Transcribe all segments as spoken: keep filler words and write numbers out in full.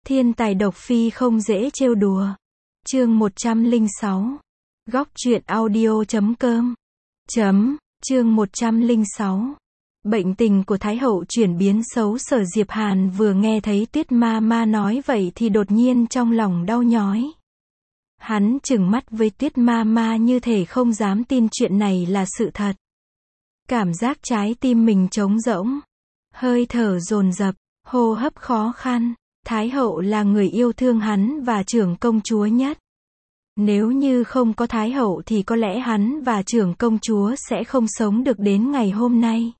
Thiên tài độc phi không dễ trêu đùa. Chương một trăm lẻ sáu. Góc truyện audio chấm com. Chấm, chương một trăm lẻ sáu. Bệnh tình của Thái hậu chuyển biến xấu. Sở Diệp Hàn vừa nghe thấy Tuyết Ma Ma nói vậy thì đột nhiên trong lòng đau nhói. Hắn trừng mắt với Tuyết Ma Ma như thể không dám tin chuyện này là sự thật. Cảm giác trái tim mình trống rỗng, hơi thở dồn dập, hô hấp khó khăn. Thái hậu là người yêu thương hắn và trưởng công chúa nhất. Nếu như không có Thái hậu thì có lẽ hắn và trưởng công chúa sẽ không sống được đến ngày hôm nay.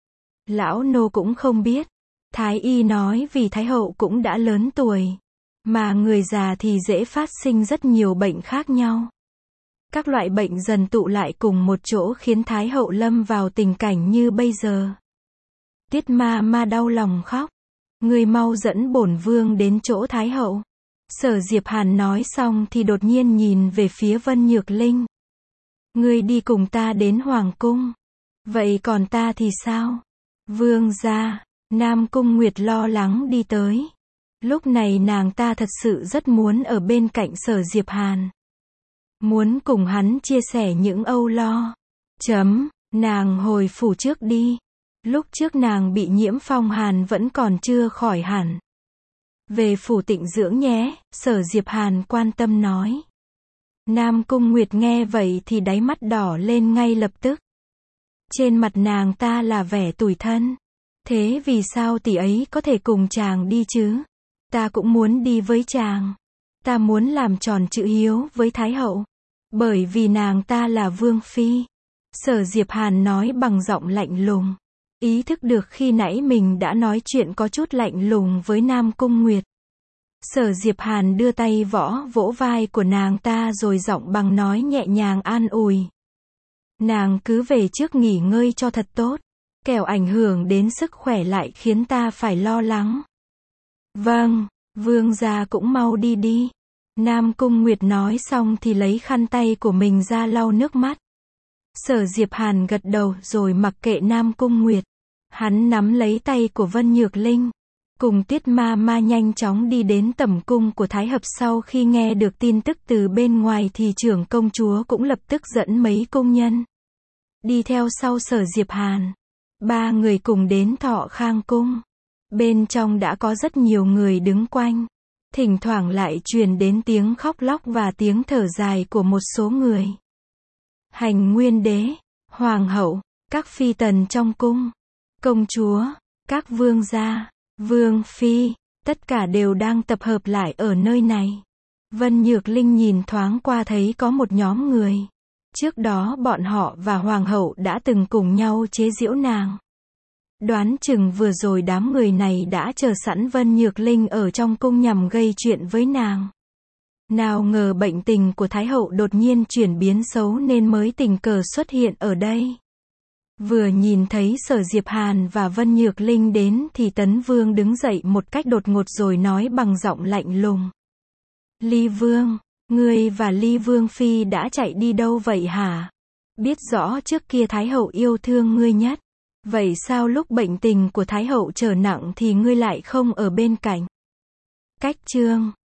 Lão nô cũng không biết. Thái y nói vì Thái hậu cũng đã lớn tuổi, mà người già thì dễ phát sinh rất nhiều bệnh khác nhau. Các loại bệnh dần tụ lại cùng một chỗ khiến Thái hậu lâm vào tình cảnh như bây giờ. Tuyết Ma Ma đau lòng khóc. Người mau dẫn bổn vương đến chỗ Thái hậu. Sở Diệp Hàn nói xong thì đột nhiên nhìn về phía Vân Nhược Linh. Ngươi đi cùng ta đến Hoàng cung. Vậy còn ta thì sao? Vương gia. Nam Cung Nguyệt lo lắng đi tới. Lúc này nàng ta thật sự rất muốn ở bên cạnh Sở Diệp Hàn. Muốn cùng hắn chia sẻ những âu lo. Chấm, nàng hồi phủ trước đi. Lúc trước nàng bị nhiễm phong hàn vẫn còn chưa khỏi hẳn. Về phủ tịnh dưỡng nhé, Sở Diệp Hàn quan tâm nói. Nam Cung Nguyệt nghe vậy thì đáy mắt đỏ lên ngay lập tức. Trên mặt nàng ta là vẻ tủi thân. Thế vì sao tỷ ấy có thể cùng chàng đi chứ? Ta cũng muốn đi với chàng. Ta muốn làm tròn chữ hiếu với Thái hậu. Bởi vì nàng ta là vương phi. Sở Diệp Hàn nói bằng giọng lạnh lùng. Ý thức được khi nãy mình đã nói chuyện có chút lạnh lùng với Nam Cung Nguyệt. Sở Diệp Hàn đưa tay võ vỗ vai của nàng ta rồi giọng bằng nói nhẹ nhàng an ủi. Nàng cứ về trước nghỉ ngơi cho thật tốt. Kẻo ảnh hưởng đến sức khỏe lại khiến ta phải lo lắng. Vâng, vương gia cũng mau đi đi. Nam Cung Nguyệt nói xong thì lấy khăn tay của mình ra lau nước mắt. Sở Diệp Hàn gật đầu rồi mặc kệ Nam Cung Nguyệt. Hắn nắm lấy tay của Vân Nhược Linh. Cùng Tuyết Ma Ma nhanh chóng đi đến tẩm cung của Thái Hập. Sau khi nghe được tin tức từ bên ngoài thì trưởng công chúa cũng lập tức dẫn mấy cung nhân đi theo sau Sở Diệp Hàn. Ba người cùng đến Thọ Khang cung. Bên trong đã có rất nhiều người đứng quanh. Thỉnh thoảng lại truyền đến tiếng khóc lóc và tiếng thở dài của một số người. Hành Nguyên đế, hoàng hậu, các phi tần trong cung, công chúa, các vương gia, vương phi, tất cả đều đang tập hợp lại ở nơi này. Vân Nhược Linh nhìn thoáng qua thấy có một nhóm người. Trước đó bọn họ và hoàng hậu đã từng cùng nhau chế giễu nàng. Đoán chừng vừa rồi đám người này đã chờ sẵn Vân Nhược Linh ở trong cung nhằm gây chuyện với nàng. Nào ngờ bệnh tình của Thái hậu đột nhiên chuyển biến xấu nên mới tình cờ xuất hiện ở đây. Vừa nhìn thấy Sở Diệp Hàn và Vân Nhược Linh đến thì Tấn Vương đứng dậy một cách đột ngột rồi nói bằng giọng lạnh lùng. Ly Vương, ngươi và Ly Vương Phi đã chạy đi đâu vậy hả? Biết rõ trước kia Thái hậu yêu thương ngươi nhất. Vậy sao lúc bệnh tình của Thái hậu trở nặng thì ngươi lại không ở bên cạnh? Cách chương